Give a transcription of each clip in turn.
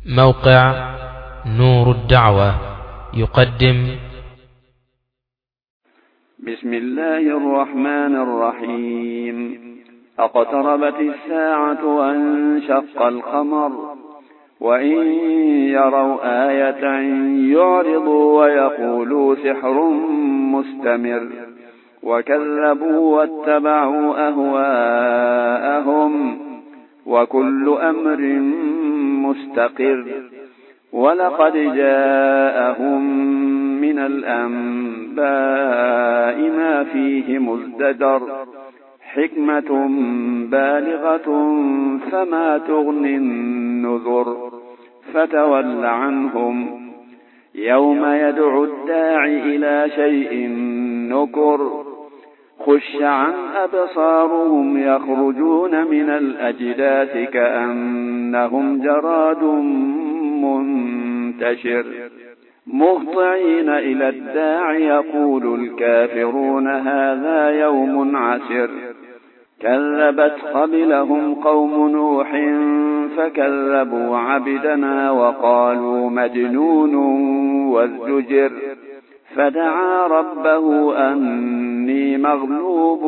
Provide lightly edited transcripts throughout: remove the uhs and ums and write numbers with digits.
موقع نور الدعوة يقدم. بسم الله الرحمن الرحيم. اقتربت الساعة وانشق القمر وإن يروا آية يعرضوا ويقولوا سحر مستمر وكذبوا واتبعوا أهواءهم وكل أمر مستقر. ولقد جاءهم من الأنباء ما فيه مزدجر حكمة بالغة فما تغني النذر. فتول عنهم يوم يدعو الداعي إلى شيء نكر. خش عن أبصارهم يخرجون من الأجداث كأنهم جراد منتشر مهطعين إلى الداعي يقول الكافرون هذا يوم عسر. كذبت قبلهم قوم نوح فكذبوا عبدنا وقالوا مجنون وازدجر. فدعا ربه أني مغلوب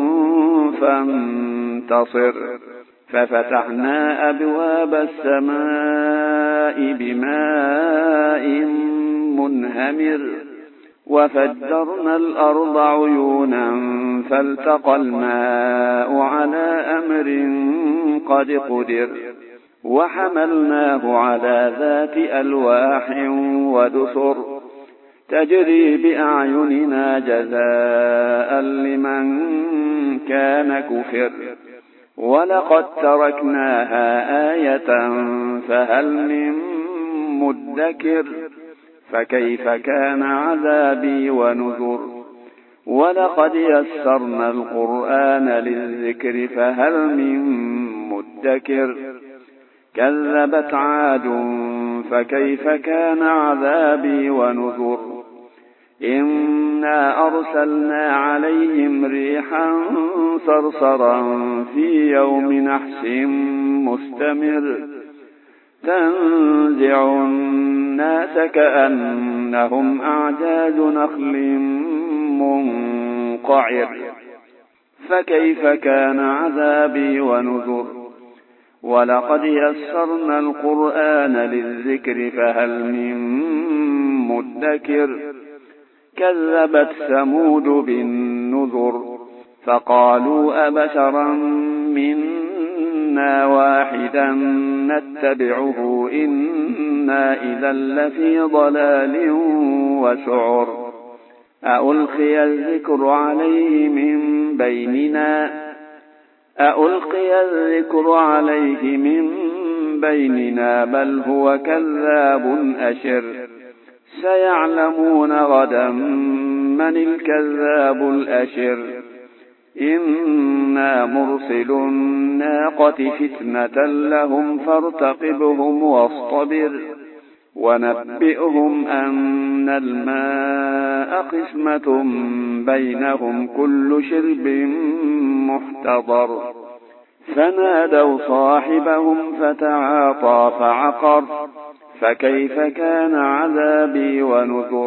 فانتصر. ففتحنا أبواب السماء بماء منهمر وفجرنا الأرض عيونا فالتقى الماء على أمر قد قدر. وحملناه على ذات ألواح ودسر تجري بأعيننا جزاء لمن كان كفر. ولقد تركناها آية فهل من مدكر. فكيف كان عذابي ونذر. ولقد يسرنا القرآن للذكر فهل من مدكر. كذبت عاد فكيف كان عذابي ونذر. إنا أرسلنا عليهم ريحا صرصرا في يوم نحس مستمر تنزع الناس كأنهم أعجاز نخل منقعر. فكيف كان عذابي ونذر. ولقد يسرنا القرآن للذكر فهل من مدكر. كذبت ثمود بالنذر فقالوا أبشرا منا واحدا نتبعه إنا إذا لفي ضلال وسعر. ألقي الذكر عليه من بيننا بل هو كذاب أشر. سيعلمون غدا من الكذاب الأشر. إنا مرسل الناقة فتنة لهم فارتقبهم واصطبر. ونبئهم أن الماء قسمة بينهم كل شرب محتضر. فنادوا صاحبهم فتعاطى فعقر. فكيف كان عذابي ونذر.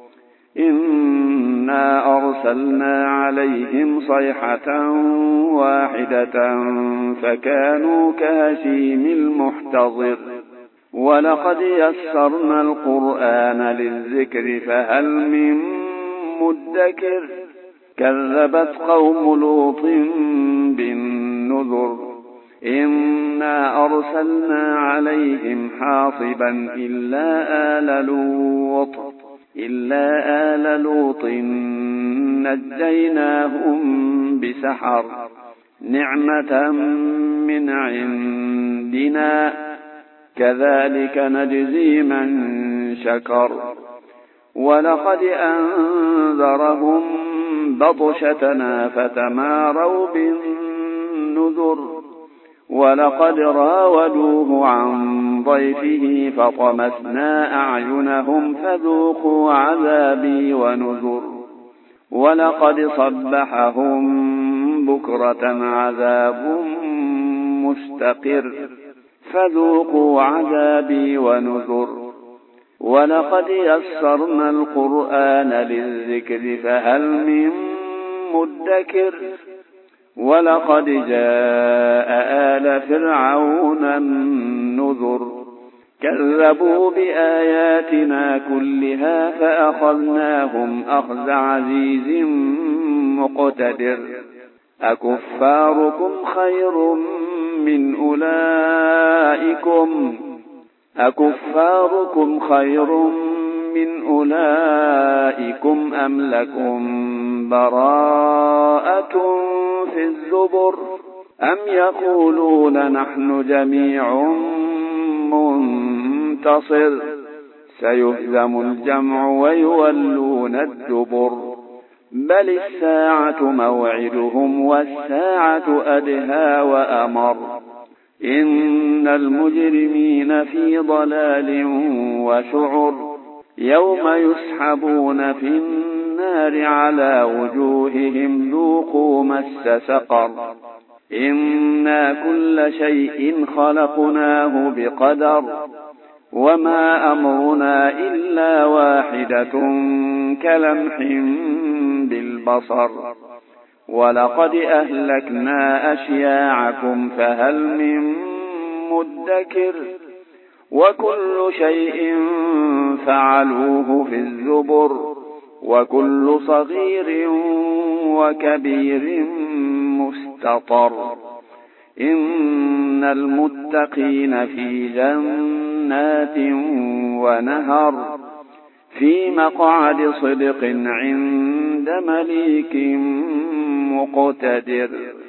إنا أرسلنا عليهم صيحة واحدة فكانوا كهشيم المحتضر. ولقد يسرنا القرآن للذكر فهل من مدكر. كذبت قوم لوط بالنذر. إنا أرسلنا عليهم حاصبا إلا آل لوط نجيناهم بسحر نعمة من عندنا كذلك نجزي من شكر. ولقد أنذرهم بطشتنا فتماروا بالنذر. ولقد راودوه عن ضيفه فطمسنا أعينهم فذوقوا عذابي ونذر. ولقد صبحهم بكرة عذاب مستقر فذوقوا عذابي ونذر. ولقد يسرنا القرآن للذكر فهل من مدكر. ولقد جاء آل فرعون النذر. كذبوا بآياتنا كلها فأخذناهم أخذ عزيز مقتدر. أكفاركم خير من أولئكم أم لكم براءة في الزبر. أم يقولون نحن جميع منتصر. سيهزم الجمع ويولون الدبر. بل الساعة موعدهم والساعة أدهى وأمر. إن المجرمين في ضلال وسعر. يوم يسحبون في النار على وجوههم ذوقوا مس سقر. إنا كل شيء خلقناه بقدر. وما أمرنا إلا واحدة كلمح بالبصر. ولقد أهلكنا أشياعكم فهل من مدكر. وكل شيء فعلوه في الزبر. وكل صغير وكبير مستطر. إن المتقين في جنات ونهر. في مقعد صدق عند مليك مقتدر.